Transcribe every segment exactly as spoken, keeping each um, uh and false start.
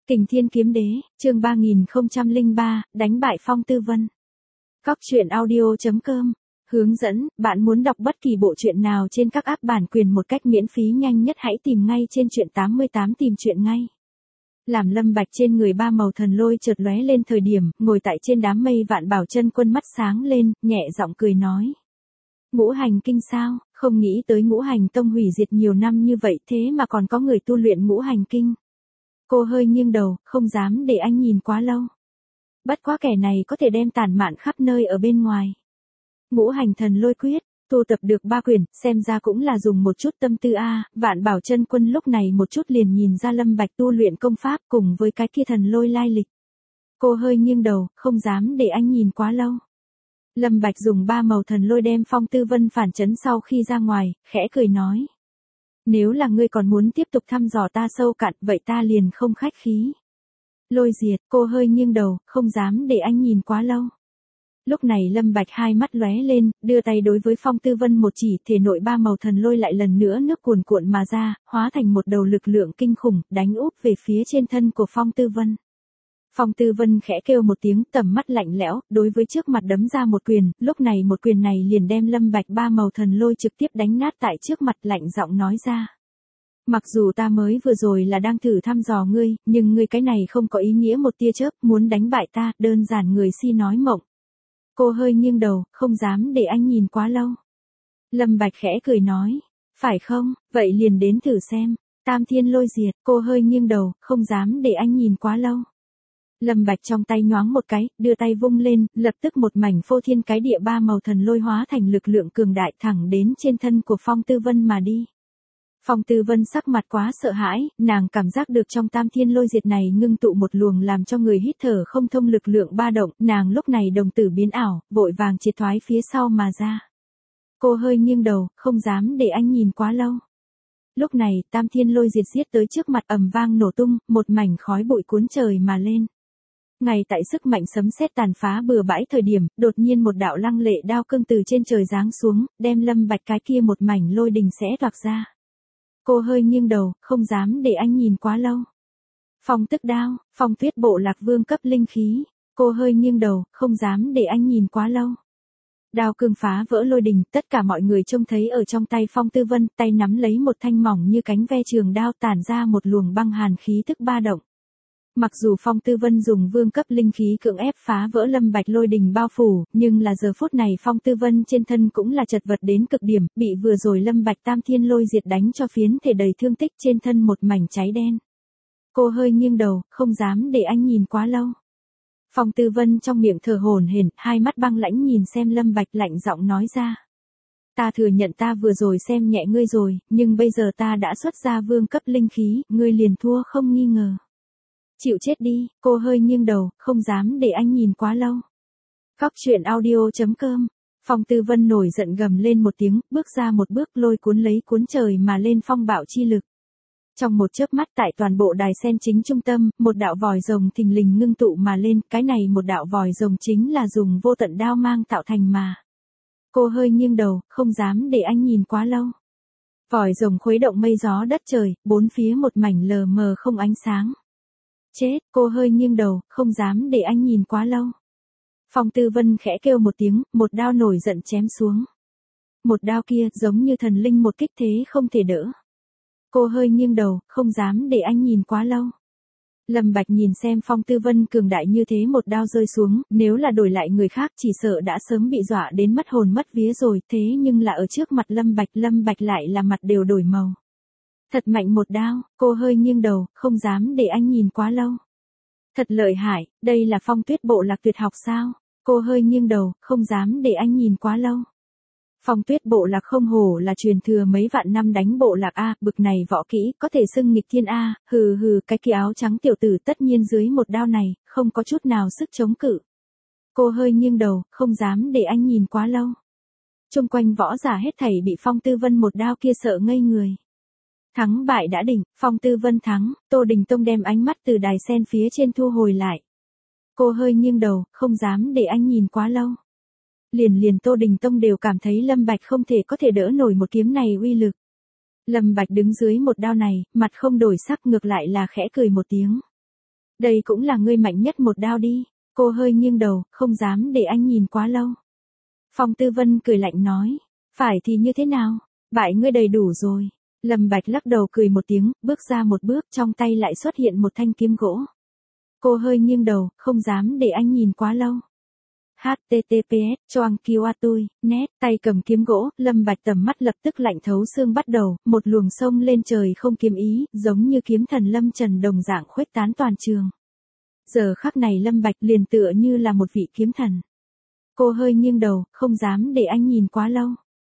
Kình Thiên Kiếm Đế, chương ba nghìn không trăm lẻ ba, đánh bại Phong Tư Vân. Cóc truyện audio chấm com. Hướng dẫn, bạn muốn đọc bất kỳ bộ truyện nào trên các app bản quyền một cách miễn phí nhanh nhất hãy tìm ngay trên truyện tám mươi tám tìm truyện ngay. Làm Lâm Bạch trên người ba màu thần lôi chợt lóe lên thời điểm, ngồi tại trên đám mây Vạn Bảo Chân Quân mắt sáng lên, nhẹ giọng cười nói. Ngũ hành kinh sao, không nghĩ tới ngũ hành tông hủy diệt nhiều năm như vậy thế mà còn có người tu luyện ngũ hành kinh. Cô hơi nghiêng đầu, không dám để anh nhìn quá lâu. Bất quá kẻ này có thể đem tản mạn khắp nơi ở bên ngoài. Ngũ hành thần lôi quyết, tu tập được ba quyển, xem ra cũng là dùng một chút tâm tư a. Vạn Bảo Chân Quân lúc này một chút liền nhìn ra Lâm Bạch tu luyện công pháp cùng với cái kia thần lôi lai lịch. Cô hơi nghiêng đầu, không dám để anh nhìn quá lâu. Lâm Bạch dùng ba màu thần lôi đem Phong Tư Vân phản chấn sau khi ra ngoài, khẽ cười nói. Nếu là ngươi còn muốn tiếp tục thăm dò ta sâu cạn, vậy ta liền không khách khí. Lôi diệt, cô hơi nghiêng đầu, không dám để anh nhìn quá lâu. Lúc này Lâm Bạch hai mắt lóe lên, đưa tay đối với Phong Tư Vân một chỉ, thể nội ba màu thần lôi lại lần nữa nước cuồn cuộn mà ra, hóa thành một đầu lực lượng kinh khủng, đánh úp về phía trên thân của Phong Tư Vân. Phong Tư Vân khẽ kêu một tiếng, tầm mắt lạnh lẽo, đối với trước mặt đấm ra một quyền, lúc này một quyền này liền đem Lâm Bạch ba màu thần lôi trực tiếp đánh nát tại trước mặt, lạnh giọng nói ra. Mặc dù ta mới vừa rồi là đang thử thăm dò ngươi, nhưng ngươi cái này không có ý nghĩa một tia chớp, muốn đánh bại ta, đơn giản người si nói mộng. Cô hơi nghiêng đầu, không dám để anh nhìn quá lâu. Lâm Bạch khẽ cười nói, phải không, vậy liền đến thử xem. Tam thiên lôi diệt, cô hơi nghiêng đầu, không dám để anh nhìn quá lâu. Lâm Bạch trong tay nhoáng một cái, đưa tay vung lên, lập tức một mảnh phô thiên cái địa ba màu thần lôi hóa thành lực lượng cường đại thẳng đến trên thân của Phong Tư Vân mà đi. Phong Tư Vân sắc mặt quá sợ hãi, nàng cảm giác được trong tam thiên lôi diệt này ngưng tụ một luồng làm cho người hít thở không thông lực lượng ba động, nàng lúc này đồng tử biến ảo, vội vàng triệt thoái phía sau mà ra. Cô hơi nghiêng đầu, không dám để anh nhìn quá lâu. Lúc này, tam thiên lôi diệt giết tới trước mặt ầm vang nổ tung, một mảnh khói bụi cuốn trời mà lên. Ngay tại sức mạnh sấm sét tàn phá bừa bãi thời điểm, đột nhiên một đạo lăng lệ đao cương từ trên trời giáng xuống, đem Lâm Bạch cái kia một mảnh lôi đình xé toạc ra. Cô hơi nghiêng đầu, không dám để anh nhìn quá lâu. Phong tức đao, Phong Tuyết Bộ Lạc Vương cấp linh khí. Cô hơi nghiêng đầu, không dám để anh nhìn quá lâu. Đao cương phá vỡ lôi đình, tất cả mọi người trông thấy ở trong tay Phong Tư Vân, tay nắm lấy một thanh mỏng như cánh ve trường đao tản ra một luồng băng hàn khí tức ba động. Mặc dù Phong Tư Vân dùng vương cấp linh khí cưỡng ép phá vỡ Lâm Bạch lôi đình bao phủ, nhưng là giờ phút này Phong Tư Vân trên thân cũng là chật vật đến cực điểm, bị vừa rồi Lâm Bạch tam thiên lôi diệt đánh cho phiến thể đầy thương tích trên thân một mảnh cháy đen. Cô hơi nghiêng đầu, không dám để anh nhìn quá lâu. Phong Tư Vân trong miệng thở hổn hển, hai mắt băng lãnh nhìn xem Lâm Bạch lạnh giọng nói ra. Ta thừa nhận ta vừa rồi xem nhẹ ngươi rồi, nhưng bây giờ ta đã xuất ra vương cấp linh khí, ngươi liền thua không nghi ngờ. Chịu chết đi, cô hơi nghiêng đầu, không dám để anh nhìn quá lâu. Cóc truyện audio chấm com. Phong Tư Vân nổi giận gầm lên một tiếng, bước ra một bước lôi cuốn lấy cuốn trời mà lên phong bạo chi lực. Trong một chớp mắt tại toàn bộ đài sen chính trung tâm, một đạo vòi rồng thình lình ngưng tụ mà lên, cái này một đạo vòi rồng chính là dùng vô tận đao mang tạo thành mà. Cô hơi nghiêng đầu, không dám để anh nhìn quá lâu. Vòi rồng khuấy động mây gió đất trời, bốn phía một mảnh lờ mờ không ánh sáng. Chết, cô hơi nghiêng đầu, không dám để anh nhìn quá lâu. Phong Tư Vân khẽ kêu một tiếng, một đao nổi giận chém xuống. Một đao kia giống như thần linh một kích thế không thể đỡ. Cô hơi nghiêng đầu, không dám để anh nhìn quá lâu. Lâm Bạch nhìn xem Phong Tư Vân cường đại như thế một đao rơi xuống, nếu là đổi lại người khác chỉ sợ đã sớm bị dọa đến mất hồn mất vía rồi, thế nhưng là ở trước mặt Lâm Bạch, Lâm Bạch lại là mặt đều đổi màu. Thật mạnh một đao, cô hơi nghiêng đầu, không dám để anh nhìn quá lâu. Thật lợi hại, đây là Phong Tuyết Bộ Lạc tuyệt học sao? Cô hơi nghiêng đầu, không dám để anh nhìn quá lâu. Phong Tuyết Bộ Lạc không hổ là truyền thừa mấy vạn năm đánh bộ lạc a, bực này võ kỹ, có thể xưng nghịch thiên a, hừ hừ, cái kia áo trắng tiểu tử tất nhiên dưới một đao này, không có chút nào sức chống cự. Cô hơi nghiêng đầu, không dám để anh nhìn quá lâu. Xung quanh võ giả hết thảy bị Phong Tư Vân một đao kia sợ ngây người. Thắng bại đã định, Phong Tư Vân thắng, Tô Đình Tông đem ánh mắt từ đài sen phía trên thu hồi lại. Cô hơi nghiêng đầu, không dám để anh nhìn quá lâu. Liền liền Tô Đình Tông đều cảm thấy Lâm Bạch không thể có thể đỡ nổi một kiếm này uy lực. Lâm Bạch đứng dưới một đao này, mặt không đổi sắc ngược lại là khẽ cười một tiếng. Đây cũng là ngươi mạnh nhất một đao đi. Cô hơi nghiêng đầu, không dám để anh nhìn quá lâu. Phong Tư Vân cười lạnh nói. Phải thì như thế nào? Bại ngươi đầy đủ rồi. Lâm Bạch lắc đầu cười một tiếng, bước ra một bước, trong tay lại xuất hiện một thanh kiếm gỗ. Cô hơi nghiêng đầu, không dám để anh nhìn quá lâu. H T T P S choang kiêu a tui, net, tay cầm kiếm gỗ, Lâm Bạch tầm mắt lập tức lạnh thấu xương bắt đầu, một luồng sông lên trời không kiếm ý, giống như kiếm thần Lâm Trần đồng dạng khuếch tán toàn trường. Giờ khắc này Lâm Bạch liền tựa như là một vị kiếm thần. Cô hơi nghiêng đầu, không dám để anh nhìn quá lâu.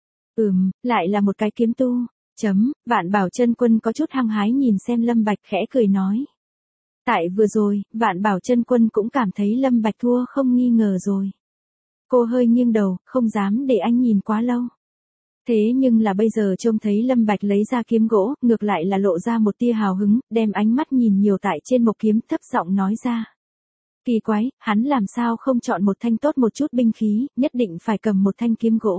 Ừm, lại là một cái kiếm tu. Chấm, Vạn Bảo Chân Quân có chút hăng hái nhìn xem Lâm Bạch khẽ cười nói. Tại vừa rồi, Vạn Bảo Chân Quân cũng cảm thấy Lâm Bạch thua không nghi ngờ rồi. Cô hơi nghiêng đầu, không dám để anh nhìn quá lâu. Thế nhưng là bây giờ trông thấy Lâm Bạch lấy ra kiếm gỗ, ngược lại là lộ ra một tia hào hứng, đem ánh mắt nhìn nhiều tại trên mộc kiếm, thấp giọng nói ra. Kỳ quái, hắn làm sao không chọn một thanh tốt một chút binh khí, nhất định phải cầm một thanh kiếm gỗ.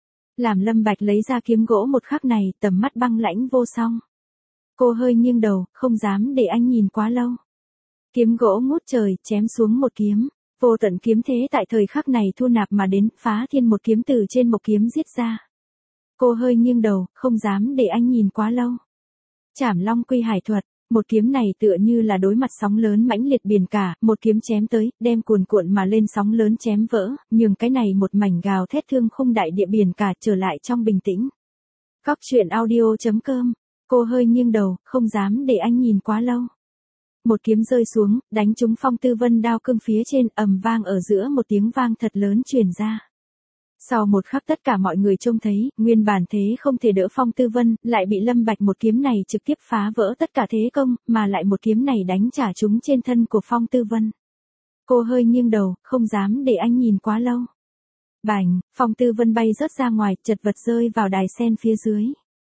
Làm Lâm Bạch lấy ra kiếm gỗ một khắc này, tầm mắt băng lãnh vô song. Cô hơi nghiêng đầu, không dám để anh nhìn quá lâu. Kiếm gỗ ngút trời, chém xuống một kiếm. Vô tận kiếm thế tại thời khắc này thu nạp mà đến, phá thiên một kiếm từ trên một kiếm giết ra. Cô hơi nghiêng đầu, không dám để anh nhìn quá lâu. Trảm Long Quy Hải thuật, một kiếm này tựa như là đối mặt sóng lớn mãnh liệt biển cả, một kiếm chém tới, đem cuồn cuộn mà lên sóng lớn chém vỡ, nhường cái này một mảnh gào thét thương khung đại địa biển cả trở lại trong bình tĩnh. Cóc truyện audio chấm com, cô hơi nghiêng đầu, không dám để anh nhìn quá lâu. Một kiếm rơi xuống, đánh trúng Phong Tư Vân đao cương phía trên, ầm vang ở giữa một tiếng vang thật lớn truyền ra. Sau một khắc tất cả mọi người trông thấy, nguyên bản thế không thể đỡ Phong Tư Vân, lại bị Lâm Bạch một kiếm này trực tiếp phá vỡ tất cả thế công, mà lại một kiếm này đánh trả trúng trên thân của Phong Tư Vân. Cô hơi nghiêng đầu, không dám để anh nhìn quá lâu. Bành, Phong Tư Vân bay rớt ra ngoài, chật vật rơi vào đài sen phía dưới.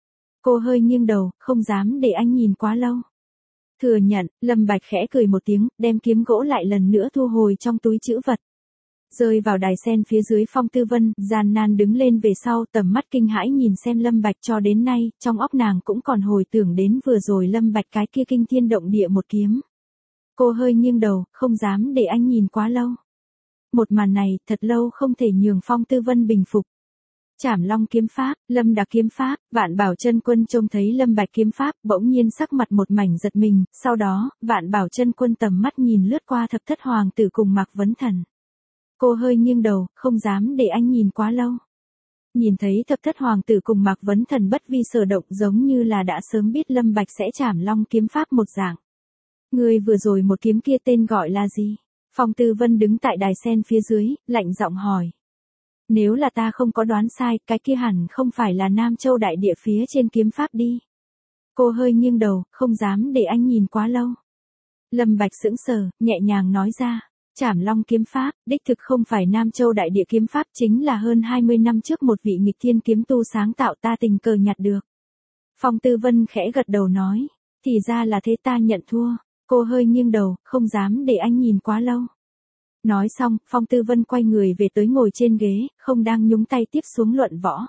Cô hơi nghiêng đầu, không dám để anh nhìn quá lâu. Thừa nhận, Lâm Bạch khẽ cười một tiếng, đem kiếm gỗ lại lần nữa thu hồi trong túi trữ vật. Rơi vào đài sen phía dưới Phong Tư Vân, gian nan đứng lên về sau, tầm mắt kinh hãi nhìn xem Lâm Bạch cho đến nay, trong óc nàng cũng còn hồi tưởng đến vừa rồi Lâm Bạch cái kia kinh thiên động địa một kiếm. Cô hơi nghiêng đầu, không dám để anh nhìn quá lâu. Một màn này, thật lâu không thể nhường Phong Tư Vân bình phục. Trảm Long kiếm pháp, Lâm Đạc kiếm pháp, Vạn Bảo Chân Quân trông thấy Lâm Bạch kiếm pháp, bỗng nhiên sắc mặt một mảnh giật mình, sau đó, Vạn Bảo Chân Quân tầm mắt nhìn lướt qua Thập Thất Hoàng tử cùng Mạc Vấn Thần. Cô hơi nghiêng đầu, không dám để anh nhìn quá lâu. Nhìn thấy Thập Thất Hoàng tử cùng Mạc Vấn Thần bất vi sở động, giống như là đã sớm biết Lâm Bạch sẽ Trảm Long kiếm pháp một dạng. Người vừa rồi một kiếm kia tên gọi là gì? Phong Tư Vân đứng tại đài sen phía dưới, lạnh giọng hỏi. Nếu là ta không có đoán sai, cái kia hẳn không phải là Nam Châu đại địa phía trên kiếm pháp đi. Cô hơi nghiêng đầu, không dám để anh nhìn quá lâu. Lâm Bạch sững sờ, nhẹ nhàng nói ra. Trảm Long kiếm pháp, đích thực không phải Nam Châu đại địa kiếm pháp, chính là hơn hai mươi năm trước một vị nghịch thiên kiếm tu sáng tạo, ta tình cờ nhặt được. Phong Tư Vân khẽ gật đầu nói. Thì ra là thế, ta nhận thua. Cô hơi nghiêng đầu, không dám để anh nhìn quá lâu. Nói xong, Phong Tư Vân quay người về tới ngồi trên ghế, không đang nhúng tay tiếp xuống luận võ.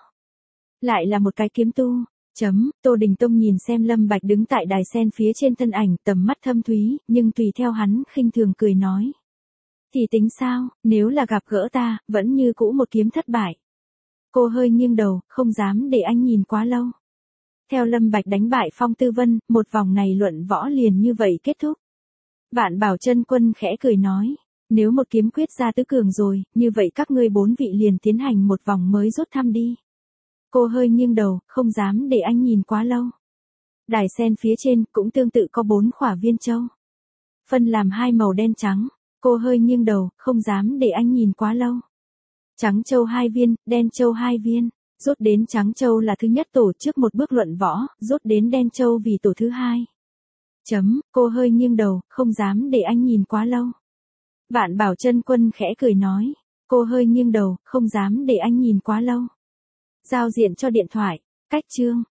Lại là một cái kiếm tu. Chấm, Tô Đình Tông nhìn xem Lâm Bạch đứng tại đài sen phía trên thân ảnh, tầm mắt thâm thúy, nhưng tùy theo hắn, khinh thường cười nói. Thì tính sao, nếu là gặp gỡ ta, vẫn như cũ một kiếm thất bại. Cô hơi nghiêng đầu, không dám để anh nhìn quá lâu. Theo Lâm Bạch đánh bại Phong Tư Vân, một vòng này luận võ liền như vậy kết thúc. Vạn Bảo Chân Quân khẽ cười nói. Nếu một kiếm quyết ra tứ cường rồi, như vậy các ngươi bốn vị liền tiến hành một vòng mới rút thăm đi. Cô hơi nghiêng đầu, không dám để anh nhìn quá lâu. Đài sen phía trên cũng tương tự có bốn khỏa viên châu. Phân làm hai màu đen trắng. Cô hơi nghiêng đầu, không dám để anh nhìn quá lâu. Trắng châu hai viên, đen châu hai viên. Rút đến trắng châu là thứ nhất tổ trước một bước luận võ, rút đến đen châu vì tổ thứ hai. Chấm, cô hơi nghiêng đầu, không dám để anh nhìn quá lâu. Vạn Bảo Chân Quân khẽ cười nói. Cô hơi nghiêng đầu, không dám để anh nhìn quá lâu. Giao diện cho điện thoại. Cách chương.